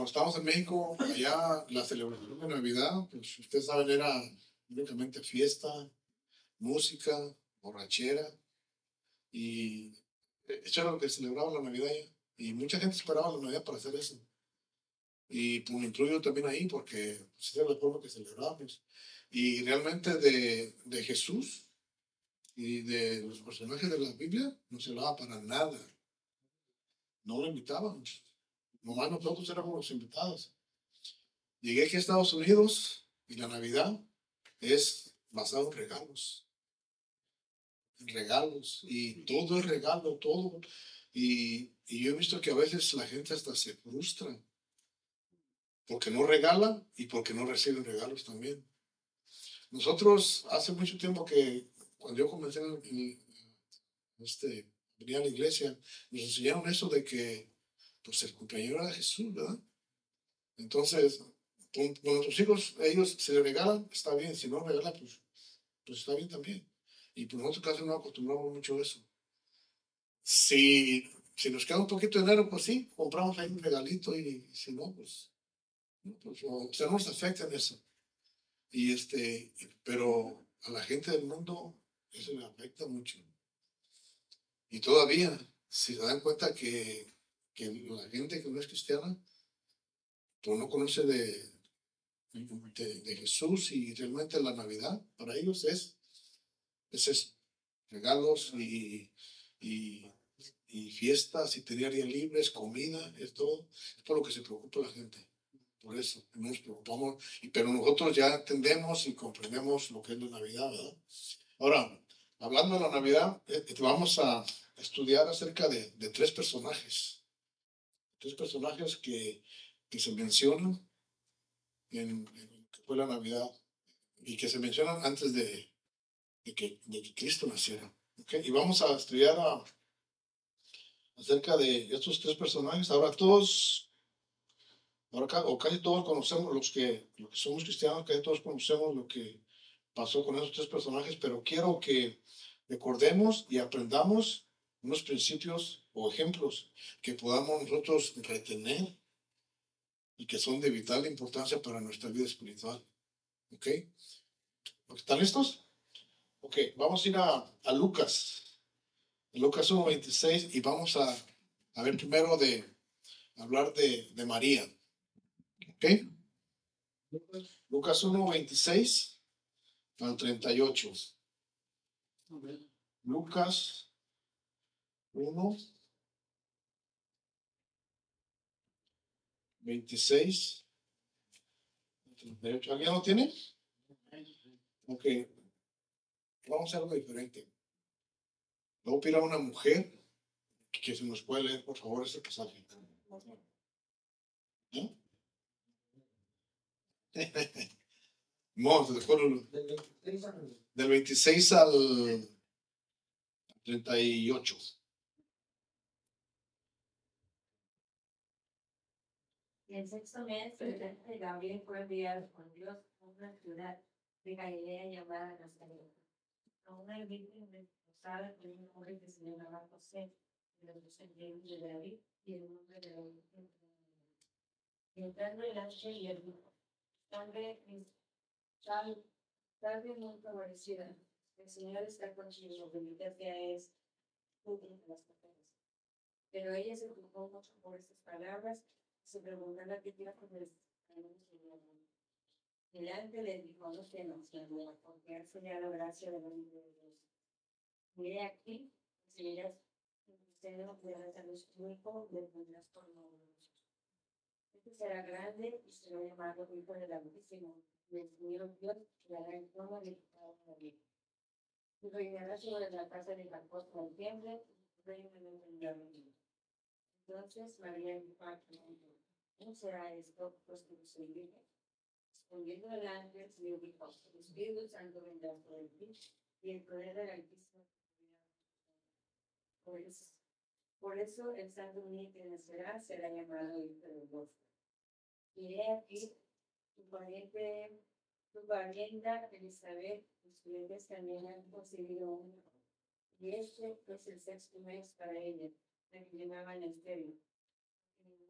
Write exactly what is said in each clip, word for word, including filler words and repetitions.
cuando estábamos en México, allá la celebración de Navidad, pues ustedes saben, era únicamente fiesta, música, borrachera, y eso era lo que celebraba la Navidad allá. Y mucha gente esperaba la Navidad para hacer eso. Y pues me incluyo también ahí porque pues, esa es la forma que celebramos. Y realmente de, de Jesús y de los personajes de la Biblia no se hablaba para nada. No lo invitábamos. Nomás nosotros éramos los invitados. Llegué aquí a Estados Unidos y la Navidad es basada en regalos. En regalos. Y todo es regalo, todo. Y, y yo he visto que a veces la gente hasta se frustra porque no regalan y porque no reciben regalos también. Nosotros hace mucho tiempo que cuando yo comencé en, en- este, venía a la iglesia, nos enseñaron eso de que pues el cumpleaños era de Jesús, ¿verdad? Entonces, con, con nuestros hijos, ellos se le regalan, está bien, si no regalan, pues, pues está bien también. Y por nosotros casi no acostumbramos mucho a eso. Si, si nos queda un poquito de dinero, pues sí, compramos ahí un regalito y, si no, pues, no, pues o sea, no nos afecta en eso. Y este, pero a la gente del mundo eso le afecta mucho. Y todavía, si se dan cuenta que, que la gente que no es cristiana, pues no conoce de, de, de Jesús y realmente la Navidad para ellos es, es eso, regalos y, y, y fiestas y tener días libres, comida, es todo, es por lo que se preocupa la gente. Por eso no nos preocupamos, y, pero nosotros ya entendemos y comprendemos lo que es la Navidad, ¿verdad? Ahora, hablando de la Navidad, eh, eh, vamos a estudiar acerca de, de tres personajes, tres personajes que, que se mencionan en, en lo que fue la Navidad y que se mencionan antes de, de que, de que Cristo naciera. ¿Okay? Y vamos a estudiar a- acerca de estos tres personajes. Ahora todos, ahora ca- o casi todos conocemos, los que, los que somos cristianos, casi todos conocemos lo que pasó con esos tres personajes, pero quiero que recordemos y aprendamos unos principios o ejemplos que podamos nosotros retener y que son de vital importancia para nuestra vida espiritual. ¿Ok? ¿Están listos? Ok, vamos a ir a, a Lucas, Lucas uno veintiséis y vamos a, a ver primero de hablar de, de María. ¿Ok? Lucas uno veintiséis al treinta y ocho. Lucas uno veintiséis al treinta y ocho. ¿Alguien lo tiene? Ok, vamos a hacer algo diferente. Voy a pedir a una mujer que se nos puede leer, por favor, este pasaje. ¿No? No, de acuerdo. Del veintiséis al treinta y ocho. Y el sexto mes, el ángel de Gabriel fue enviado por Dios a una ciudad de Galilea llamada Nazaret, a una virgen desposada con un hombre que se llamaba José, de los descendientes de David, y el nombre de la virgen era María. Y entrando el ángel le dijo: Salve, salve, salve muy favorecida, el Señor está contigo, bendita sea es tú entre las mujeres. Pero ella se turbó mucho por estas palabras y se preguntaba qué clase de escándalos serían. El ángel le dijo: no temas, María, porque has hallado gracia delante de Dios. Y he aquí, recibirás en tu seno de la luz tu hijo, le pondrás por nombre. Este será grande y será llamado Hijo del Altísimo, y el Señor Dios le hará el trono de su padre David. Y reinará sobre la casa de Jacob por siempre, y su reino no tendrá fin. Entonces María dijo al ángel: ¿cómo será esto, pues que no soy virgen? Respondiendo el ángel, le dijo: el Espíritu Santo vendrá sobre ti, y el poder del Altísimo te cubrirá con su sombra. Por eso el santo niño que nacerá será llamado Hijo del Dios. Y he aquí, tu pariente, tu parienta Elizabeth, tus clientes también han concebido un hijo. Y este es el sexto mes para ella, la que llamaban estéril.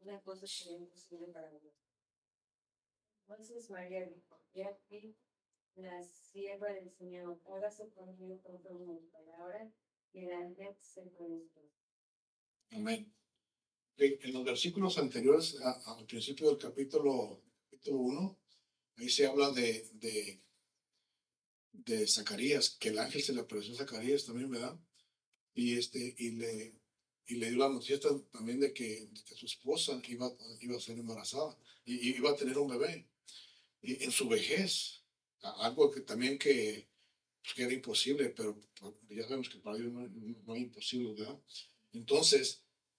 una cosa que es imposible para Dios. Entonces María dijo, he aquí la sierva del Señor, hágase conmigo conforme a tu palabra, y el ángel se fue de su. Amén. En en los versículos anteriores, a- al principio del capítulo, capítulo uno, ahí se habla de, de, de Zacarías, que el ángel se le apareció a Zacarías también, ¿verdad? Y, este, y, le, y le dio la noticia también de que, de que su esposa iba, iba a ser embarazada y, y iba a tener un bebé y en su vejez, a- algo que también que, pues, que era imposible, pero pues, ya sabemos que para Dios no, no, no es imposible, ¿verdad? Entonces,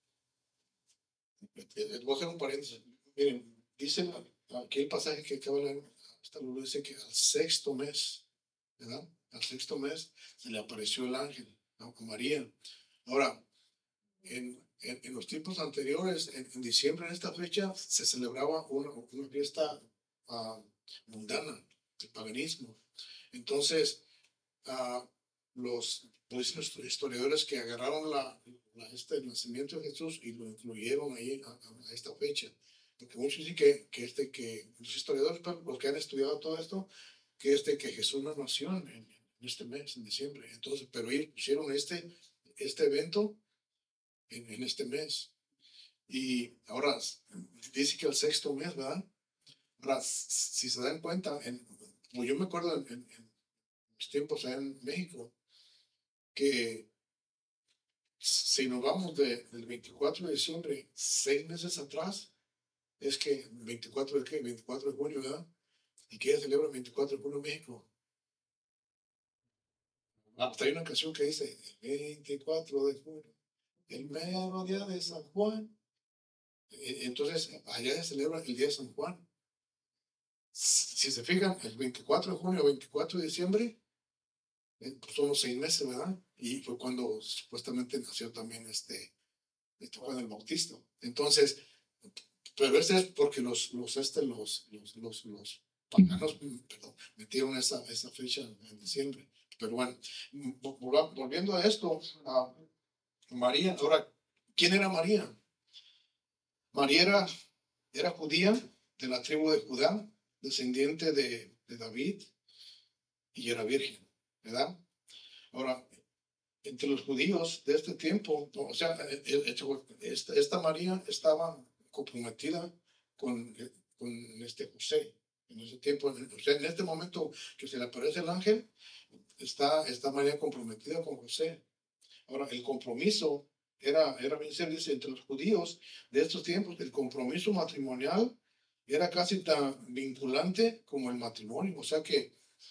eh, eh, voy a hacer un paréntesis. Miren, dice la- aquí el pasaje que acaba de leer, hasta luego dice que al sexto mes, ¿verdad? Al sexto mes se le apareció el ángel a María. Ahora, en, en, en los tiempos anteriores, en, en diciembre, en esta fecha, se celebraba una, una fiesta uh, mundana, el paganismo. Entonces, uh, los, pues, los historiadores que agarraron la, la, este, el nacimiento de Jesús y lo incluyeron ahí a, a esta fecha. Porque muchos dicen que, que, este, que los historiadores, los que han estudiado todo esto, que, este, que Jesús no nació en, en este mes, en diciembre. Entonces, pero ellos pusieron este, este evento en, en este mes. Y ahora dice que el sexto mes, ¿verdad? Ahora, si se dan cuenta, en, como yo me acuerdo en, en, en mis tiempos allá en México, que si nos vamos de, del veinticuatro de diciembre, seis meses atrás, es que veinticuatro de qué, veinticuatro de junio, ¿verdad? ¿Y que ella celebra el veinticuatro de junio en México? Ah, pues hay una canción que dice veinticuatro de junio, el mero día de San Juan. Entonces, allá se celebra el día de San Juan. Si se fijan, el veinticuatro de junio, veinticuatro de diciembre, eh, pues son los seis meses, ¿verdad? Y fue cuando supuestamente nació también este, este Juan el Bautista. Entonces, pero este es porque los, los, este, los, los, los, los paganos, perdón, metieron esa, esa fecha en diciembre. Pero bueno, volviendo a esto, a María, ahora, ¿quién era María? María era, era judía de la tribu de Judá, descendiente de, de David, y era virgen, ¿verdad? Ahora, entre los judíos de este tiempo, o sea, esta, esta María estaba comprometida con, con este José. En ese tiempo, o sea, en este momento que se le aparece el ángel, está, está María comprometida con José. Ahora, el compromiso era, era bien serio, dice, entre los judíos de estos tiempos, el compromiso matrimonial era casi tan vinculante como el matrimonio. O sea que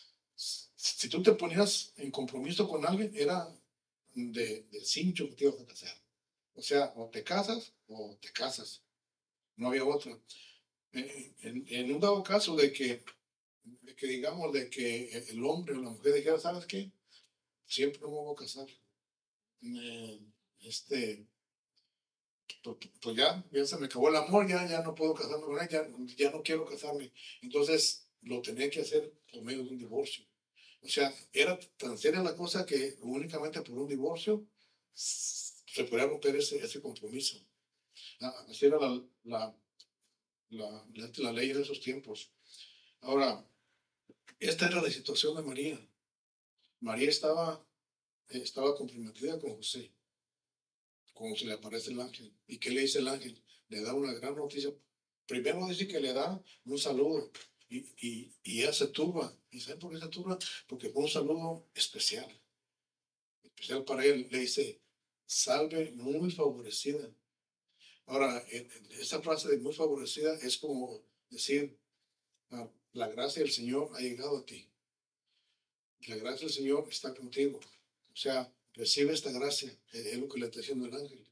si tú te ponías en compromiso con alguien, era de, de cincho que te ibas a casar. O sea, o te casas o te casas. No había otra. En, en, en un dado caso de que, de que, digamos, de que el hombre o la mujer dijera, ¿sabes qué? Siempre no me voy a casar. Me, este, pues, pues, ya, ya se me acabó el amor, ya, ya no puedo casarme con ella, ya, ya no quiero casarme. Entonces lo tenía que hacer por medio de un divorcio. O sea, era tan seria la cosa que únicamente por un divorcio se podía romper ese, ese compromiso. Ah, así era la, la, la, la, la ley de esos tiempos. Ahora, esta era la situación de María. María estaba, estaba comprometida con José, cuando se le aparece el ángel. ¿Y qué le dice el ángel? Le da una gran noticia. Primero dice que le da un saludo y, y, y ella se turba. ¿Y sabe por qué se turba? Porque fue un saludo especial. Especial para él. Le dice, salve muy favorecida. Ahora, esa frase de muy favorecida es como decir, ah, la gracia del Señor ha llegado a ti. La gracia del Señor está contigo. O sea, recibe esta gracia. Es lo que le está diciendo el ángel.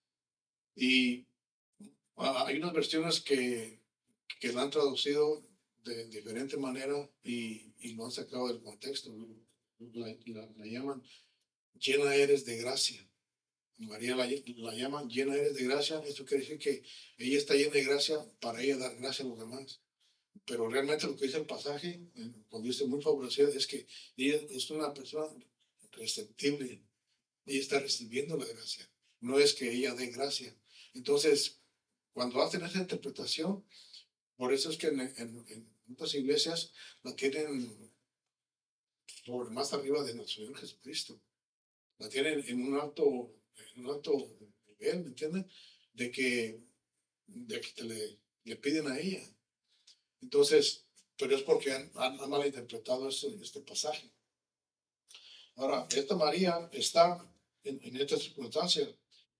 Y ah, hay unas versiones que, que la han traducido de diferente manera y, y lo han sacado del contexto. La, la, la llaman llena eres de gracia. María la, la llaman llena eres de gracia. Esto quiere decir que ella está llena de gracia para ella dar gracia a los demás. Pero realmente lo que dice el pasaje, cuando dice muy favorecida, es que ella es una persona receptible. Ella está recibiendo la gracia. No es que ella dé gracia. Entonces, cuando hacen esa interpretación, por eso es que en, en, en muchas iglesias la tienen sobre más arriba de nuestro Señor Jesucristo. La tienen en un alto, en un alto nivel, ¿me entienden? De que, de que te le, le piden a ella. Entonces, pero es porque han, han, han malinterpretado este, este pasaje. Ahora, esta María está en, en esta circunstancia.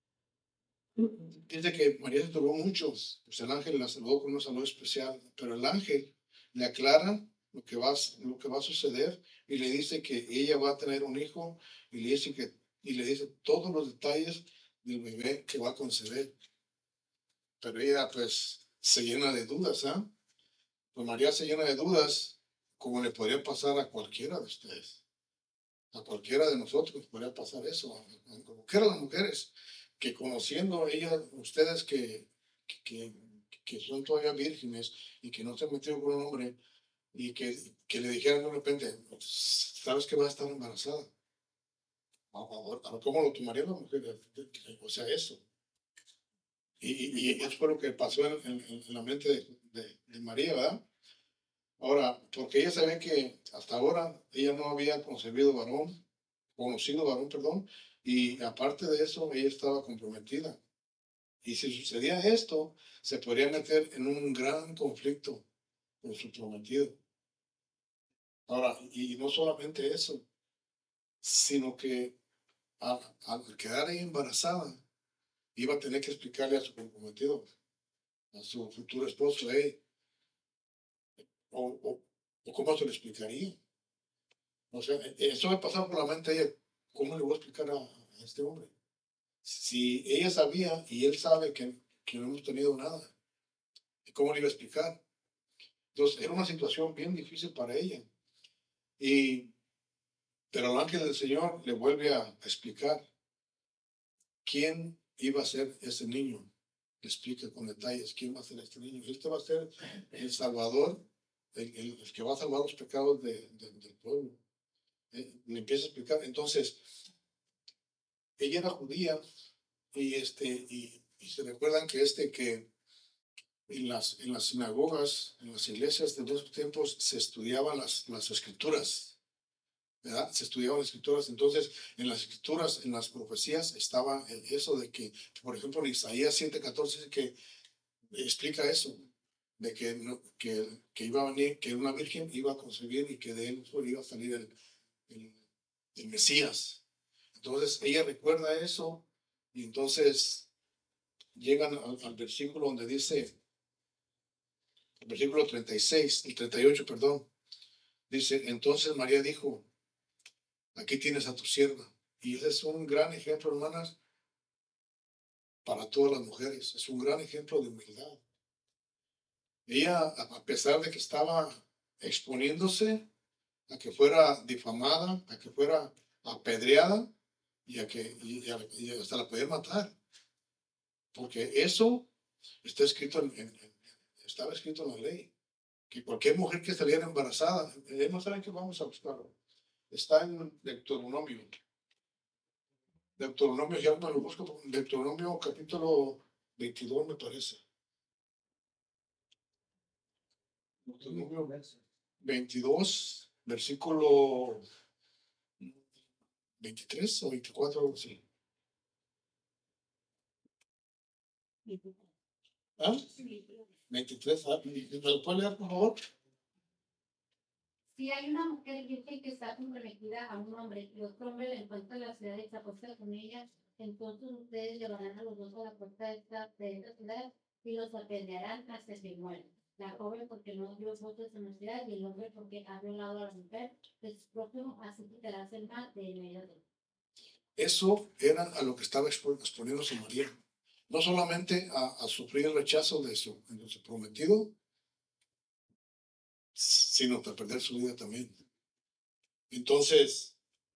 Dice que María se turbó mucho, pues el ángel la saludó con un saludo especial, pero el ángel le aclara lo que va, lo que va a suceder y le dice que ella va a tener un hijo y le dice que y le dice todos los detalles del bebé que va a conceder. Pero ella pues se llena de dudas, ¿ah? ¿eh? Pues María se llena de dudas, como le podría pasar a cualquiera de ustedes, a cualquiera de nosotros podría pasar eso, a, a cualquiera de las mujeres que conociendo ellas, ustedes que, que, que son todavía vírgenes y que no se han metido con un hombre y que, que le dijeran de repente, sabes que va a estar embarazada. Ahora, ¿cómo lo tomaría la mujer? O sea, eso. Y, y, y eso fue lo que pasó en, en, en la mente de, de, de María, ¿verdad? Ahora, porque ella sabía que hasta ahora ella no había concebido varón, conocido varón, perdón, y aparte de eso, ella estaba comprometida. Y si sucedía esto, se podría meter en un gran conflicto con su prometido. Ahora, y no solamente eso, sino que al, al quedar ahí embarazada, iba a tener que explicarle a su comprometido, a su futuro esposo, hey, o, o, o cómo se lo explicaría. O sea, eso me pasaba por la mente de ella, ¿cómo le voy a explicar a, a este hombre? Si ella sabía y él sabe que, que no hemos tenido nada, ¿cómo le iba a explicar? Entonces, era una situación bien difícil para ella. Y, pero el ángel del Señor le vuelve a explicar quién iba a ser ese niño. Le explica con detalles quién va a ser este niño. Este va a ser el Salvador, el, el, el que va a salvar los pecados de, de, del pueblo. Eh, le empieza a explicar. Entonces, ella era judía y, este, y, y se recuerdan que, este, que en, las, en las sinagogas, en las iglesias de esos tiempos, se estudiaban las, las escrituras. ¿Verdad? Se estudiaban las escrituras, entonces en las escrituras, en las profecías estaba eso de que, por ejemplo, en Isaías siete catorce que explica eso, de que, que, que iba a venir, que una virgen iba a concebir y que de él iba a salir el, el, el Mesías. Entonces ella recuerda eso y entonces llegan al, al versículo donde dice, el versículo treinta y seis, el treinta y ocho, perdón, dice, entonces María dijo, aquí tienes a tu sierva. Y ese es un gran ejemplo, hermanas, para todas las mujeres. Es un gran ejemplo de humildad. Ella, a pesar de que estaba exponiéndose a que fuera difamada, a que fuera apedreada y, a que, y, a, y hasta la podía matar. Porque eso está escrito en, en, en, estaba escrito en la ley. Que cualquier mujer que saliera embarazada, eh, no saben que vamos a buscarlo. Está en Deuteronomio. Deuteronomio, ya me lo busco, Deuteronomio capítulo veintidós me parece. Deuteronomio veintidós, versículo veintitrés o veinticuatro, algo así. ¿Ah? veintitrés, ¿ah? ¿Me lo puede leer, por favor? Si hay una mujer virgen que está comprometida a un hombre y otro hombre le encuentra en la ciudad y se acuesta con ella, entonces ustedes llevarán a los dos a la puerta de esta, de esta ciudad y los apedrearán hasta que mueran. La joven porque no dio votos en la ciudad y el hombre porque ha violado a la mujer de su prójimo, así quitarás el mal de en medio de él. Eso era a lo que estaba exponiéndose María. No solamente a, a sufrir el rechazo de su, de su prometido, sino a perder su vida también. Entonces,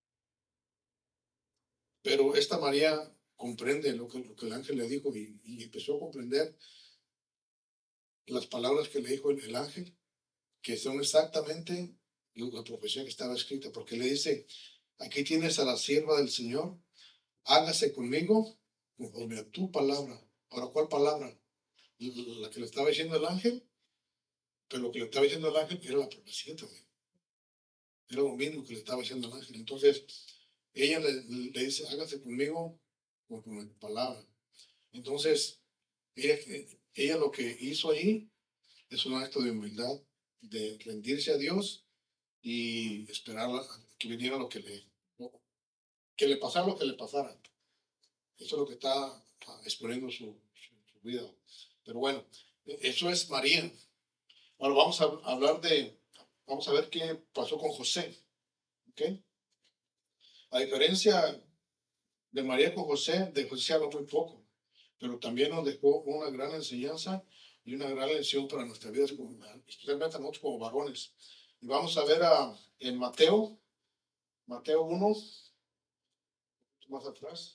pero esta María comprende lo que, lo que el ángel le dijo y, y empezó a comprender las palabras que le dijo el, el ángel, que son exactamente la profecía que estaba escrita, porque le dice, aquí tienes a la sierva del Señor, hágase conmigo conforme a tu palabra. Ahora, ¿cuál palabra? la que le estaba diciendo el ángel, pero lo que le estaba diciendo el ángel era la profecía también. Era lo mismo que le estaba diciendo el ángel. Entonces, ella le, le dice, hágase conmigo con mi palabra. Entonces, ella, ella lo que hizo ahí es un acto de humildad, de rendirse a Dios y esperar que viniera lo que le, que le pasara lo que le pasara. Eso es lo que está exponiendo su, su, su vida. Pero bueno, eso es María. Ahora vamos a hablar de, vamos a ver qué pasó con José. ¿Okay? A diferencia de María con José, de José se habla muy poco, pero también nos dejó una gran enseñanza y una gran lección para nuestra vida, especialmente a nosotros como varones. Y vamos a ver a, en Mateo, Mateo uno, más atrás.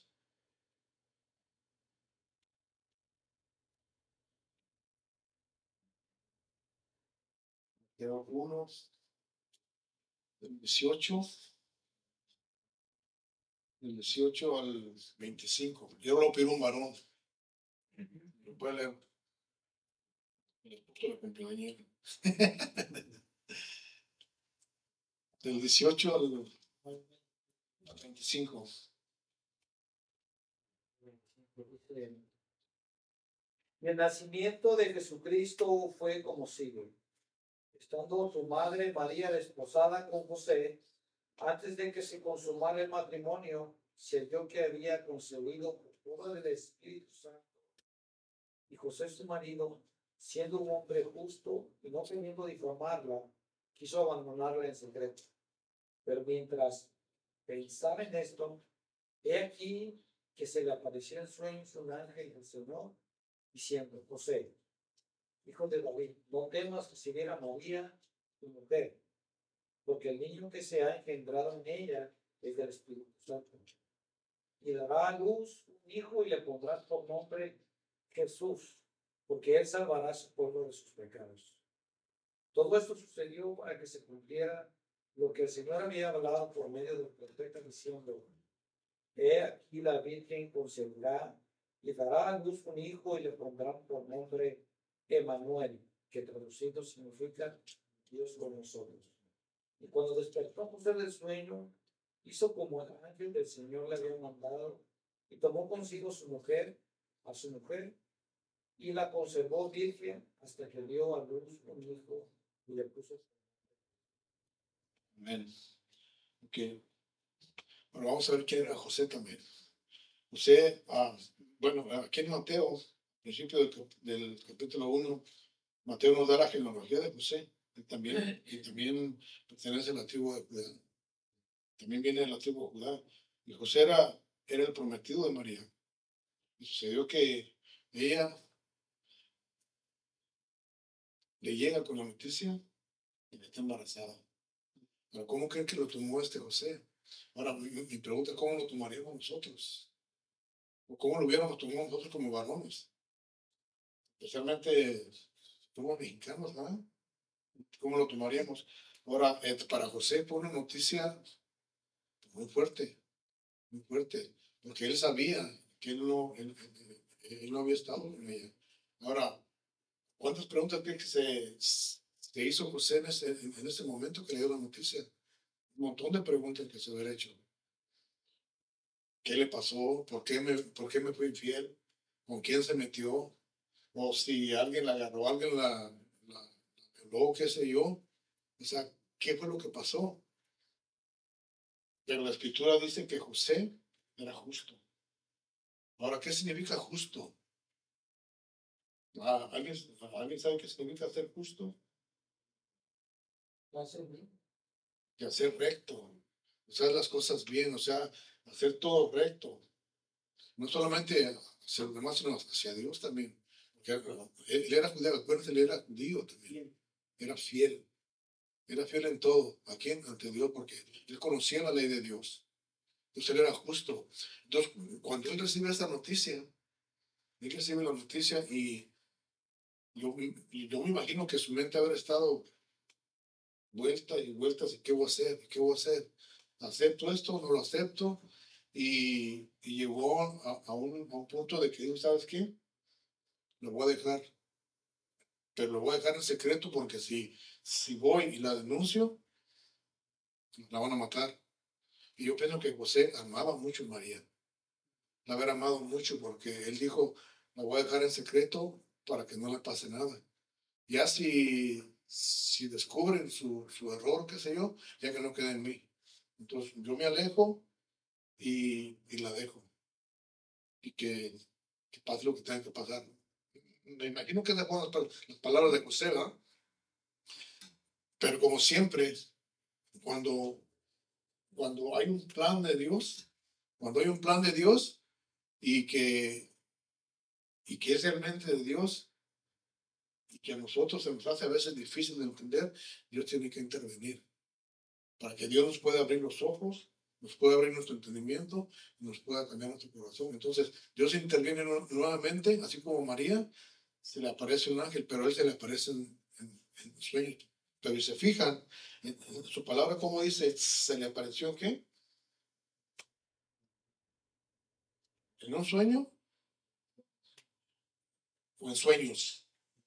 Mateo uno, del dieciocho, del dieciocho al veinticinco. Yo lo pido un varón. Lo puede leer. Del dieciocho al veinticinco. El nacimiento de Jesucristo fue como sigue. Estando su madre María desposada con José, antes de que se consumara el matrimonio, se halló que había concebido por obra del Espíritu Santo. Y José su marido, siendo un hombre justo y no queriendo difamarla, quiso abandonarla en secreto. Pero mientras pensaba en esto, he aquí que se le apareció en sueños un ángel del Señor, diciendo: José, hijo de David, no temas recibir a María, tu mujer, porque el niño que se ha engendrado en ella es del Espíritu Santo. Y dará a luz un hijo y le pondrás por nombre Jesús, porque él salvará a su pueblo de sus pecados. Todo esto sucedió para que se cumpliera lo que el Señor había hablado por medio del profeta, diciendo: He aquí la Virgen concebirá y dará a luz un hijo y le pondrán por nombre Emmanuel, que traducido significa Dios con nosotros. Y cuando despertó José del sueño, hizo como el ángel del Señor le había mandado y tomó consigo su mujer, a su mujer, y la conservó virgen hasta que dio a luz un hijo y le puso. Amén. Okay. Bueno, vamos a ver quién era José también. José, ah, bueno, aquí en Mateo, al principio del, del capítulo uno, Mateo nos da la genealogía de José. Él también, y también pertenece a la tribu de Judá. También viene de la tribu de Judá. Y José era, era el prometido de María. Y sucedió que ella le llega con la noticia y está embarazada. Pero ¿cómo creen que lo tomó este José? Ahora, mi, mi pregunta es: ¿cómo lo tomaríamos nosotros? ¿O cómo lo hubiéramos tomado nosotros como varones? Especialmente como mexicanos, ¿no? ¿Cómo lo tomaríamos? Ahora, eh, para José fue una noticia muy fuerte, muy fuerte, porque él sabía que él no, él, él, él no había estado con ella. Ahora, ¿cuántas preguntas creen que se, se hizo José en ese, en ese momento que le dio la noticia? Un montón de preguntas que se hubiera hecho. ¿Qué le pasó? ¿Por qué me, por qué me fue infiel? ¿Con quién se metió? O si alguien la agarró, alguien la, la, la violó, qué sé yo. O sea, ¿qué fue lo que pasó? Pero la escritura dice que José era justo. Ahora, ¿qué significa justo? Ah, ¿alguien, ¿Alguien sabe qué significa ser justo? Y hacer recto. Hacer las cosas bien, o sea, hacer todo recto. No solamente hacia los demás, sino hacia Dios también. Porque él, él era judío, acuérdense, él era judío también. Era fiel. Era fiel en todo. ¿A quién? Ante Dios, porque él conocía la ley de Dios. Entonces él era justo. Entonces, cuando él recibe esta noticia, él recibe la noticia y yo, y yo me imagino que su mente habrá estado vueltas y vueltas. ¿Y qué voy a hacer? ¿Qué voy a hacer? ¿Acepto esto? ¿No lo acepto? Y, y llegó a, a, un, a un punto de que dijo: ¿sabes qué? Lo voy a dejar pero lo voy a dejar en secreto porque si, si voy y la denuncio, la van a matar. Y yo pienso que José amaba mucho a María, la haber amado mucho porque él dijo, la voy a dejar en secreto para que no le pase nada. Ya si, si descubren su, su error, qué sé yo, ya que no quede en mí. Entonces yo me alejo y, y la dejo. Y que, que pase lo que tenga que pasar. Me imagino que esas fueron las, las palabras de José, ¿verdad? Pero como siempre, cuando, cuando hay un plan de Dios, cuando hay un plan de Dios y que, y que es realmente de Dios y que a nosotros se nos hace a veces difícil de entender, Dios tiene que intervenir para que Dios nos pueda abrir los ojos, nos pueda abrir nuestro entendimiento y nos pueda cambiar nuestro corazón. Entonces, Dios interviene nuevamente, así como María, se le aparece un ángel, pero a él se le aparece en, en, en sueños. Pero si se fijan, en, en su palabra, como dice, se le apareció ¿qué? ¿En un sueño o en sueños?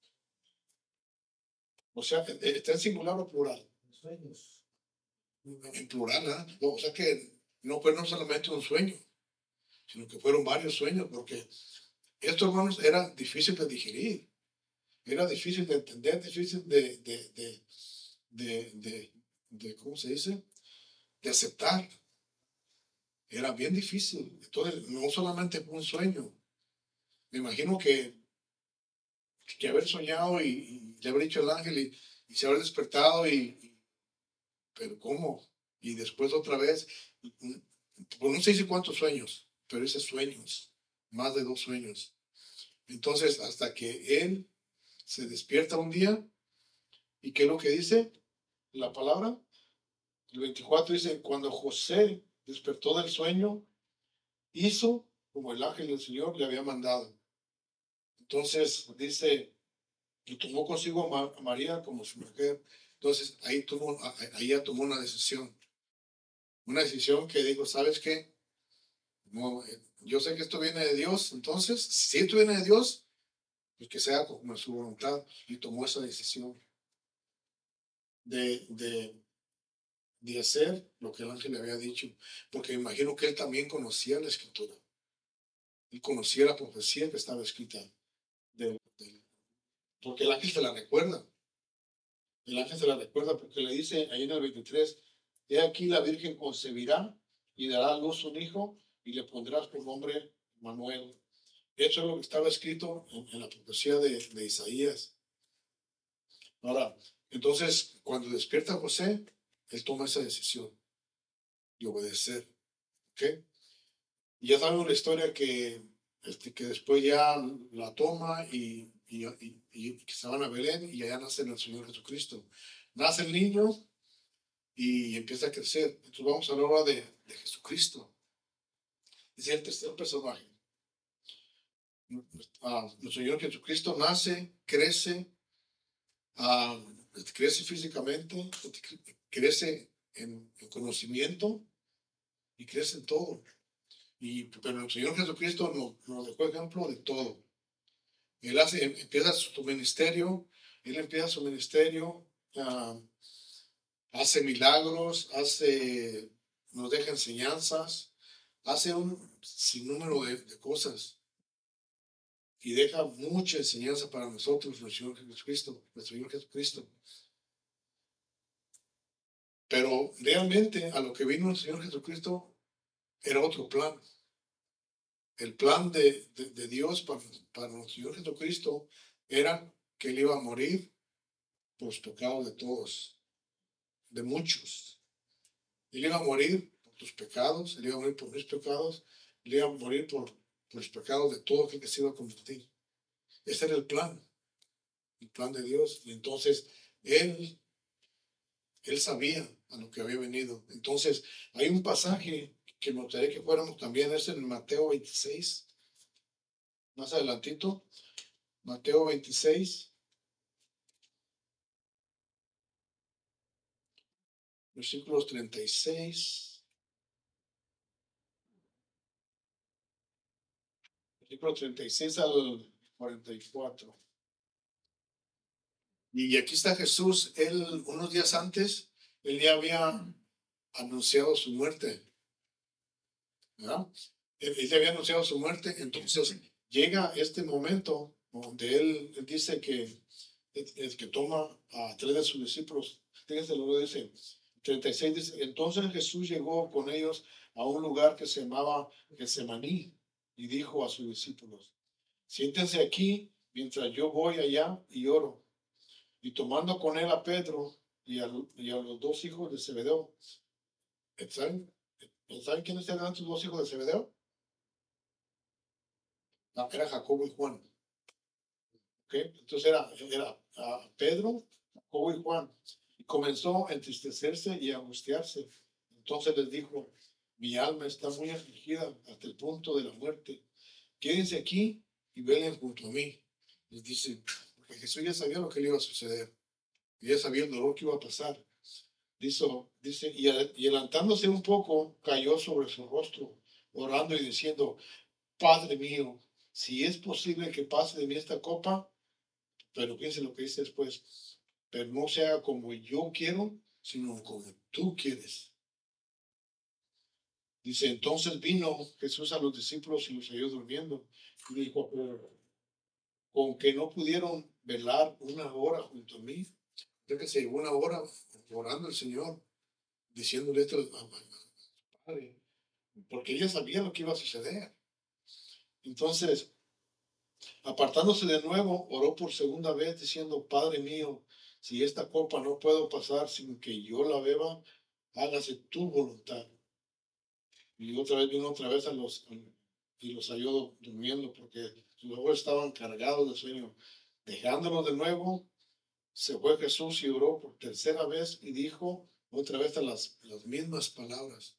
O sea, está en singular o plural. En sueños. En plural, ¿eh? O sea que no fue no solamente un sueño, sino que fueron varios sueños, porque esto, hermanos, era difícil de digerir, era difícil de entender, difícil de, de, de, de, de, de ¿cómo se dice? De aceptar. Era bien difícil. Entonces, no solamente fue un sueño. Me imagino que, que haber soñado y, y le haber dicho el ángel y, y se haber despertado y, y- pero ¿cómo? Y después otra vez, pues no sé si cuántos sueños, pero esos sueños, más de dos sueños. Entonces, hasta que él se despierta un día, ¿y qué es lo que dice la palabra? El veinticuatro dice, cuando José despertó del sueño, hizo como el ángel del Señor le había mandado. Entonces, dice, y tomó consigo a, Ma- a María como su mujer. Entonces, ahí, tuvo, ahí ya tomó una decisión. Una decisión que dijo, ¿sabes qué? No, eh, yo sé que esto viene de Dios, entonces, si esto viene de Dios, pues que sea como su voluntad. Y tomó esa decisión de, de, de hacer lo que el ángel le había dicho, porque me imagino que él también conocía la escritura. Él conocía la profecía que estaba escrita, de, de- porque el ángel se la recuerda. El ángel se la recuerda porque le dice ahí en el veintitrés, he aquí la Virgen concebirá y dará a luz un hijo y le pondrás por nombre Manuel. Eso es lo que estaba escrito en, en la profecía de, de Isaías. Ahora, entonces, cuando despierta José, él toma esa decisión de obedecer. ¿Ok? Y ya sabemos la historia que, este, que después ya la toma y, y, y, y que se van a Belén y allá nace el Señor Jesucristo. Nace el niño y empieza a crecer. Entonces vamos a hablar ahora de, de Jesucristo. Es el tercer personaje. Ah, el Señor Jesucristo nace, crece, ah, crece físicamente, crece en, en conocimiento y crece en todo. Y, pero el Señor Jesucristo nos, nos dejó ejemplo de todo. Él hace, empieza su ministerio, él empieza su ministerio, ah, hace milagros, hace, nos deja enseñanzas, hace un sinnúmero de, de cosas y deja mucha enseñanza para nosotros, nuestro Señor Jesucristo, nuestro Señor Jesucristo. Pero realmente a lo que vino el Señor Jesucristo era otro plan. El plan de, de, de Dios para, para nuestro Señor Jesucristo era que Él iba a morir por los pecados de todos, de muchos. Él iba a morir por tus pecados, Él iba a morir por mis pecados, Él iba a morir por, por los pecados de todo aquel que se iba a convertir. Ese era el plan, el plan de Dios. Y entonces Él, Él sabía a lo que había venido. Entonces hay un pasaje que me gustaría que fuéramos también, es en Mateo veintiséis, más adelantito, Mateo veintiséis, versículos treinta y seis, versículo treinta y seis al cuarenta y cuatro. Y aquí está Jesús, él unos días antes, él ya había anunciado su muerte, ¿verdad? Él, él ya había anunciado su muerte, entonces llega este momento donde él, él dice que, es que toma a tres de sus discípulos. Fíjense lo que dice, treinta y seis dice, entonces Jesús llegó con ellos a un lugar que se llamaba Getsemaní y dijo a sus discípulos, siéntense aquí mientras yo voy allá y oro. Y tomando con él a Pedro y a, y a los dos hijos de Zebedeo, ¿saben, ¿saben quiénes eran sus dos hijos de Zebedeo? No, era Jacobo y Juan. ¿Okay? Entonces era, era uh, Pedro, Jacobo y Juan. Y comenzó a entristecerse y a angustiarse. Entonces les dijo, mi alma está muy afligida hasta el punto de la muerte. Quédense aquí y velen junto a mí. Les dice, porque Jesús ya sabía lo que le iba a suceder. Y ya sabía el dolor que iba a pasar. Dice, dice y, y adelantándose un poco, cayó sobre su rostro, orando y diciendo, Padre mío, si es posible que pase de mí esta copa, pero fíjense lo que dice después, pero no sea como yo quiero, sino como tú quieres. Dice, entonces vino Jesús a los discípulos y los halló durmiendo. Y dijo, con que no pudieron velar una hora junto a mí. Ya que se llevó una hora orando al Señor, diciéndole esto al Padre, porque ella sabía lo que iba a suceder. Entonces, apartándose de nuevo, oró por segunda vez, diciendo, Padre mío, si esta copa no puedo pasar sin que yo la beba, hágase tu voluntad. Y otra vez vino otra vez a los, y los halló durmiendo, porque sus ojos estaban cargados de sueño. Dejándolos de nuevo, se fue Jesús y oró por tercera vez y dijo otra vez a las, las mismas palabras.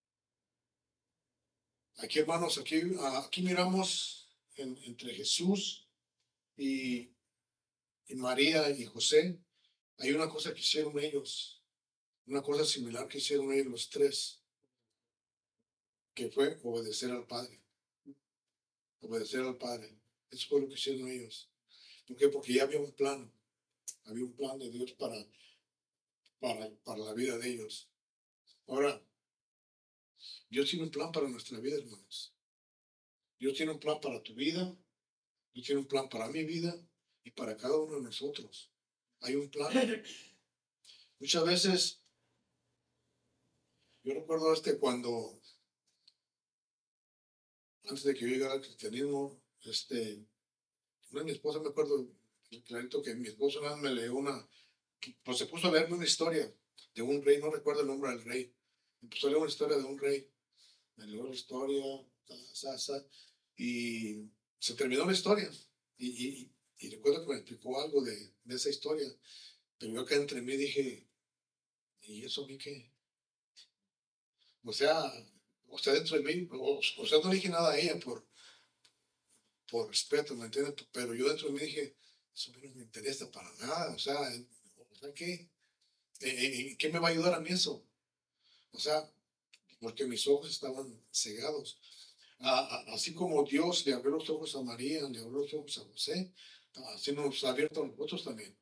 Aquí, hermanos, aquí, aquí miramos en, entre Jesús y, y María y José, hay una cosa que hicieron ellos, una cosa similar que hicieron ellos los tres, que fue obedecer al Padre. Obedecer al Padre. Eso fue lo que hicieron ellos. ¿Por qué? Porque ya había un plan. Había un plan de Dios para, para, para la vida de ellos. Ahora, Dios tiene un plan para nuestra vida, hermanos. Dios tiene un plan para tu vida. Dios tiene un plan para mi vida y para cada uno de nosotros. Hay un plan. Muchas veces, yo recuerdo este cuando, antes de que yo llegara al cristianismo, este, una de mi esposa, me acuerdo clarito que mi esposa una vez me leyó una, pues se puso a leerme una historia de un rey, no recuerdo el nombre del rey, me puso a leer una historia de un rey, me leyó la historia, sa, sa, y se terminó la historia, y, y, y recuerdo que me explicó algo de, de esa historia, pero yo acá entre mí dije, ¿y eso a mí qué? O sea, o sea, dentro de mí, o, o sea, no dije nada a ella por, por respeto, ¿me entiendes? Pero yo dentro de mí dije, eso a mí no me interesa para nada, o sea, o sea, ¿qué? ¿En qué me va a ayudar a mí eso? O sea, porque mis ojos estaban cegados. A, a, así como Dios le abrió los ojos a María, le abrió los ojos a José, así nos ha abierto a nosotros también.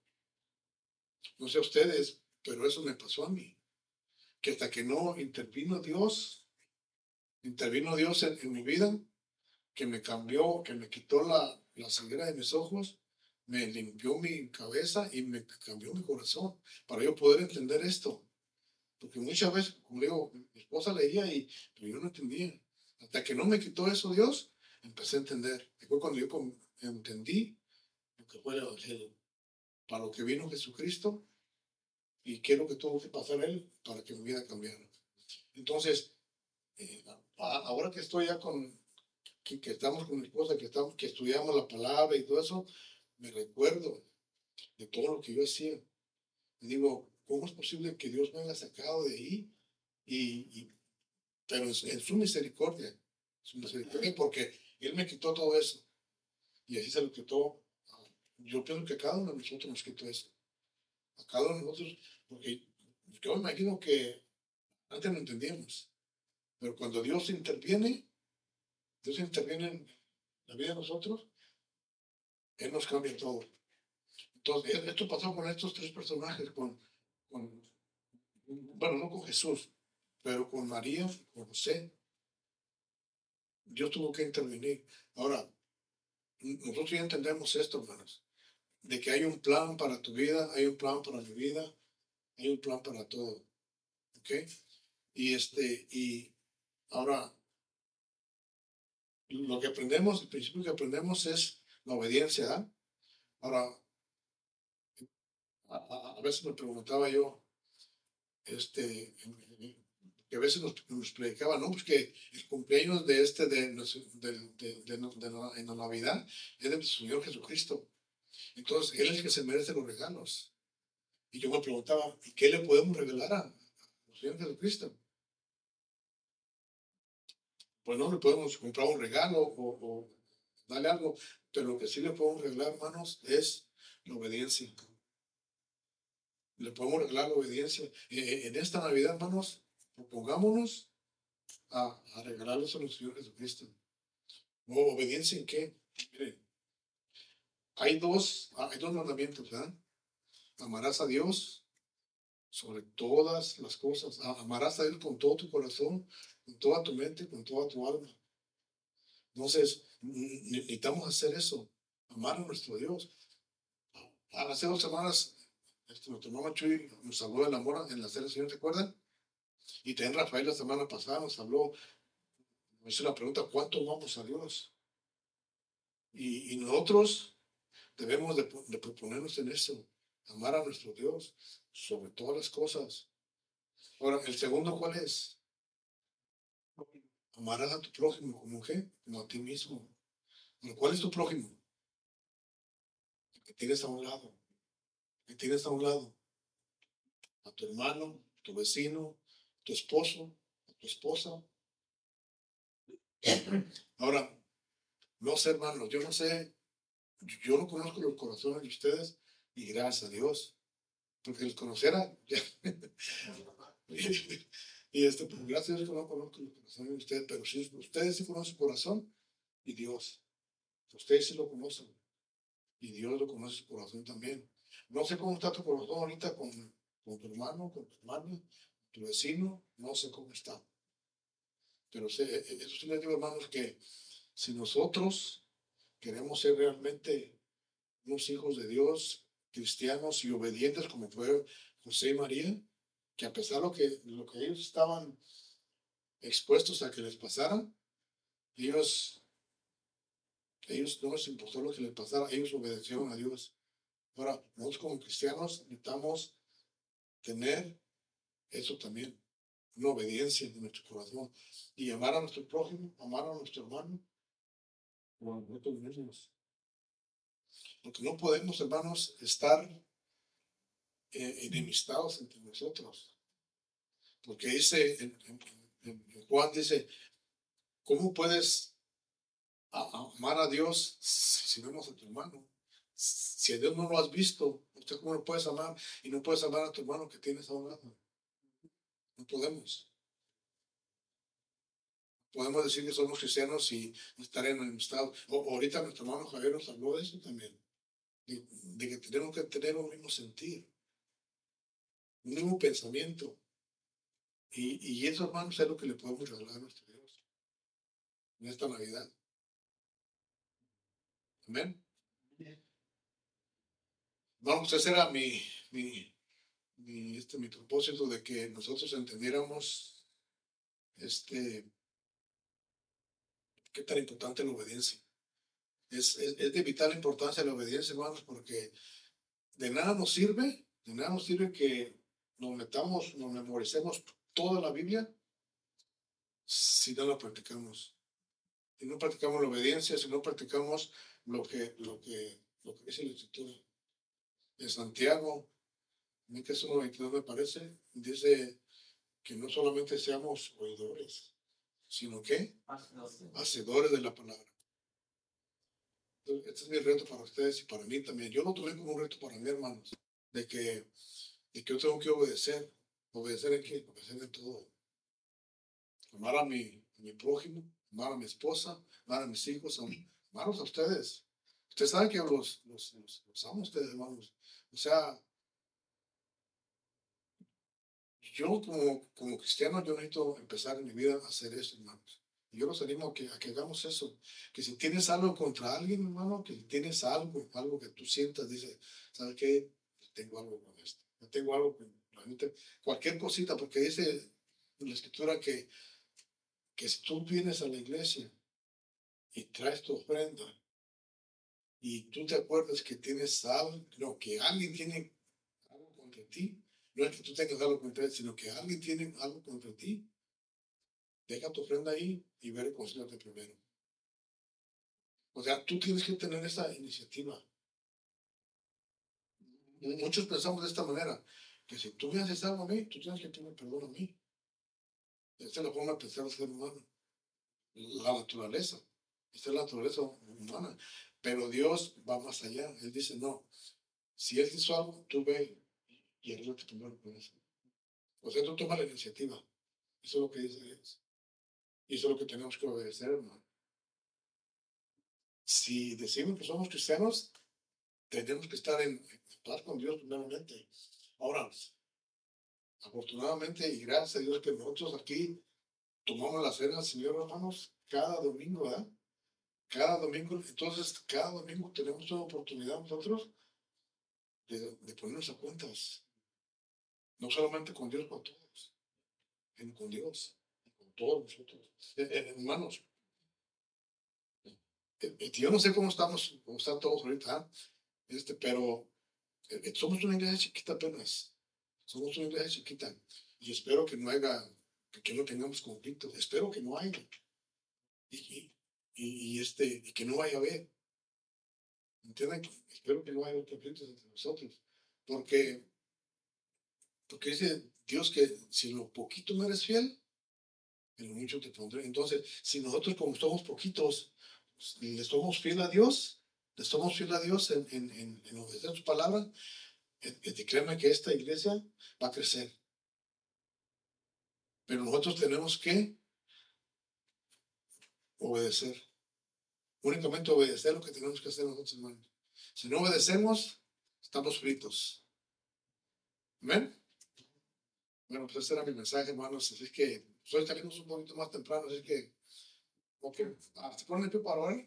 No sé a ustedes, pero eso me pasó a mí. Que hasta que no intervino Dios, intervino Dios en, en mi vida, que me cambió, que me quitó la, la ceguera de mis ojos, me limpió mi cabeza y me cambió mi corazón para yo poder entender esto. Porque muchas veces, como digo, mi esposa leía y pero yo no entendía. Hasta que no me quitó eso Dios, empecé a entender. Y fue cuando yo entendí lo que fue el Evangelio, para lo que vino Jesucristo y qué es lo que tuvo que pasar Él para que mi vida cambiara. Entonces, eh, ahora que estoy ya con, que, que estamos con mi esposa, que, estamos, que estudiamos la palabra y todo eso, me recuerdo de todo lo que yo hacía. Y digo, ¿cómo es posible que Dios me haya sacado de ahí? Y, y pero en, en su misericordia, su misericordia, porque Él me quitó todo eso. Y así se lo quitó. Yo pienso que a cada uno de nosotros nos quitó eso. A cada uno de nosotros, porque yo me imagino que antes no entendíamos. Pero cuando Dios interviene, Dios interviene en la vida de nosotros, Él nos cambia todo. Entonces, e- esto pasó con estos tres personajes, con, con, bueno, no con Jesús, pero con María, con José. Dios tuvo que intervenir. Ahora, nosotros ya entendemos esto, hermanos, de que hay un plan para tu vida, hay un plan para mi vida, hay un plan para todo. ¿Ok? Y este, y ahora, lo que aprendemos, el principio que aprendemos es la obediencia, ¿verdad? Ahora, a, a- a veces me preguntaba yo, este, que a veces nos, nos predicaban, ¿no? Pues que el cumpleaños de este, de, nuestro- del- de, de, de- de la, en la Navidad, es del Señor Jesucristo. Entonces, Él es el que se merece los regalos. Y yo me preguntaba, ¿y qué le podemos regalar a, al Señor Jesucristo? Pues no le podemos comprar un regalo o, o darle algo, pero lo que sí le podemos regalar, hermanos, es la obediencia. Le podemos regalar la obediencia. Eh, eh, en esta Navidad, hermanos, propongámonos a, a regalarles a nuestro Señor Jesucristo. ¿O obediencia en qué? Miren, hay dos, hay dos mandamientos, ¿verdad? Amarás a Dios sobre todas las cosas. A- Amarás a Dios con todo tu corazón, con toda tu mente, con toda tu alma. Entonces, n- necesitamos hacer eso, amar a nuestro Dios. Hace dos semanas, este, nuestro hermano Chuy nos habló del amor en la cena, Señor, ¿te acuerdan? Y también Rafael la semana pasada nos habló, nos hizo la pregunta, ¿cuánto amamos a Dios? Y, y nosotros debemos de, de proponernos en eso, amar a nuestro Dios sobre todas las cosas. Ahora, el segundo, ¿cuál es? Amarás a tu prójimo como qué, como a ti mismo. Pero ¿cuál es tu prójimo? El que tienes a un lado, el que tienes a un lado, a tu hermano, tu vecino, tu esposo, a tu esposa. Ahora, no sé, hermanos, yo no sé, yo no conozco los corazones de ustedes y gracias a Dios, porque los conociera, ya. Y este, pues, gracias a Dios que no conozco los corazones de ustedes, pero sí, ustedes sí conocen su corazón y Dios. Ustedes sí lo conocen y Dios lo conoce su corazón también. No sé cómo está tu corazón ahorita con, con tu hermano, con tu hermana, tu vecino, no sé cómo está. Pero sé, eh, eh, eso sí les digo, hermanos, que si nosotros queremos ser realmente unos hijos de Dios, cristianos y obedientes como fue José y María, que a pesar de lo que, lo que ellos estaban expuestos a que les pasara, ellos, ellos no les importó lo que les pasara, ellos obedecieron a Dios. Ahora, nosotros como cristianos necesitamos tener eso también, una obediencia en nuestro corazón y amar a nuestro prójimo, amar a nuestro hermano, como a nosotros mismos. Porque no podemos, hermanos, estar eh, enemistados entre nosotros. Porque dice, en, en- en- en Juan dice, ¿cómo puedes a- a- amar a Dios si, si no amas a tu hermano? Si a Dios no lo has visto, ¿usted cómo lo puedes amar? Y no puedes amar a tu hermano que tienes a un lado. No podemos. Podemos decir que somos cristianos y estar en el estado. O, ahorita nuestro hermano Javier nos habló de eso también. De, de que tenemos que tener un mismo sentir, un mismo pensamiento. Y, y eso, hermanos, es lo que le podemos regalar a nuestro Dios en esta Navidad. Amén. Vamos, ese era mi, mi, mi, este, mi propósito de que nosotros entendiéramos este, qué tan importante es la obediencia. Es, es, es de vital importancia la obediencia, hermanos, porque de nada nos sirve, de nada nos sirve que nos metamos, nos memoricemos toda la Biblia si no la practicamos. Si no practicamos la obediencia, si no practicamos lo que, lo que, lo que dice la Escritura. En Santiago, en el caso veintidós me parece, dice que no solamente seamos oidores, sino que hacedores de la palabra. Entonces, este es mi reto para ustedes y para mí también. Yo lo tomé como un reto para mí, hermanos, de que, de que yo tengo que obedecer. ¿Obedecer en qué? Obedecer en todo. Amar a mi, a mi prójimo, amar a mi esposa, amar a mis hijos, amarlos a ustedes. Usted sabe que los, los, los, los amo a ustedes, hermanos. O sea, yo como, como cristiano, yo necesito empezar en mi vida a hacer eso, hermanos. Y yo los animo a que, a que hagamos eso. Que si tienes algo contra alguien, hermano, que si tienes algo, algo que tú sientas, dice, ¿sabes qué? Tengo algo con esto. Yo tengo algo con la gente. Cualquier cosita, porque dice en la escritura que, que si tú vienes a la iglesia y traes tu ofrenda y tú te acuerdas que tienes algo, no, que alguien tiene algo contra ti, no es que tú tengas algo contra él, sino que alguien tiene algo contra ti, deja tu ofrenda ahí y ve a reconciliarte primero. O sea, tú tienes que tener esa iniciativa. Muchos pensamos de esta manera, que si tú me haces algo a mí, tú tienes que pedir perdón a mí. Esta es la forma de pensar del ser humano, la naturaleza. Esta es la naturaleza humana. Pero Dios va más allá. Él dice, no, si Él hizo algo, tú ve y arréglate primero con eso. O sea, tú toma la iniciativa. Eso es lo que dice Dios. Y eso es lo que tenemos que obedecer, hermano. Si decimos que somos cristianos, tenemos que estar en, en paz con Dios primeramente. Ahora, afortunadamente y gracias a Dios que nosotros aquí tomamos la cena del Señor, hermanos, cada domingo, ¿verdad? Cada domingo, entonces cada domingo tenemos una oportunidad nosotros de, de ponernos a cuentas, no solamente con Dios, con todos, sino con Dios, con todos nosotros. Eh, eh, hermanos, eh, eh, yo no sé cómo estamos, cómo están todos ahorita, ¿eh? este, pero eh, eh, somos una iglesia chiquita apenas, somos una iglesia chiquita, y espero que no haya, que, que no tengamos conflictos, espero que no haya, y, y, y, este, y que no vaya a haber. ¿Entienden? Espero que no haya conflictos entre nosotros, porque, porque dice Dios que si en lo poquito no eres fiel, en lo mucho te pondré. Entonces, si nosotros como somos poquitos, le somos fiel a Dios, le somos fiel a Dios en, en, en, en obedecer su palabra, y créeme que esta iglesia va a crecer. Pero nosotros tenemos que obedecer. Únicamente obedecer lo que tenemos que hacer nosotros, hermanos. Si no obedecemos, estamos fritos. Amén. Bueno, pues ese era mi mensaje, hermanos. Así que hoy salimos un poquito más temprano, así que, ok, ah, ¿se ponen de pie para orar?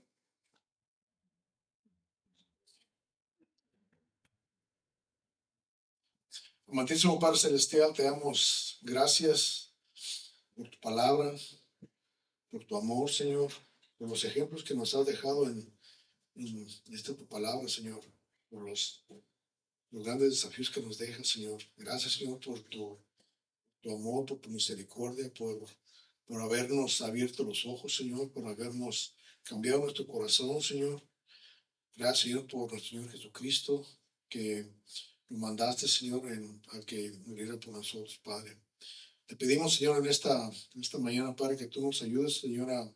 Amantísimo Padre Celestial, te damos gracias por tu palabra, por tu amor, Señor, por los ejemplos que nos has dejado en, en esta tu palabra, Señor, por los, los grandes desafíos que nos dejas, Señor. Gracias, Señor, por tu, tu amor, por tu misericordia, por, por habernos abierto los ojos, Señor, por habernos cambiado nuestro corazón, Señor. Gracias, Señor, por nuestro Señor Jesucristo, que lo mandaste, Señor, en, a que muriera por nosotros, Padre. Te pedimos, Señor, en esta, en esta mañana, Padre, que tú nos ayudes, Señor, a,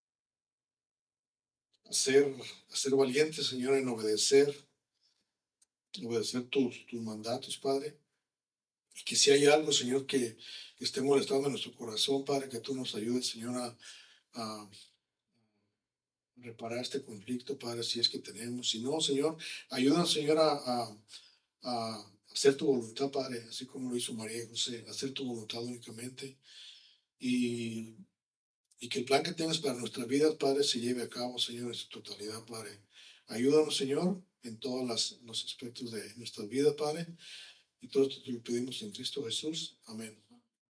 a, ser, a ser valientes, Señor, en obedecer, obedecer tus, tus mandatos, Padre. Y que si hay algo, Señor, que, que esté molestando en nuestro corazón, Padre, que tú nos ayudes, Señor, a, a reparar este conflicto, Padre, si es que tenemos. Si no, Señor, ayúdanos, Señor, a, a, a hacer tu voluntad, Padre, así como lo hizo María y José, hacer tu voluntad únicamente. Y, y que el plan que tienes para nuestras vidas, Padre, se lleve a cabo, Señor, en su totalidad, Padre. Ayúdanos, Señor, en todos las, los aspectos de nuestras vidas, Padre. Y todo esto te lo pedimos en Cristo Jesús. Amén.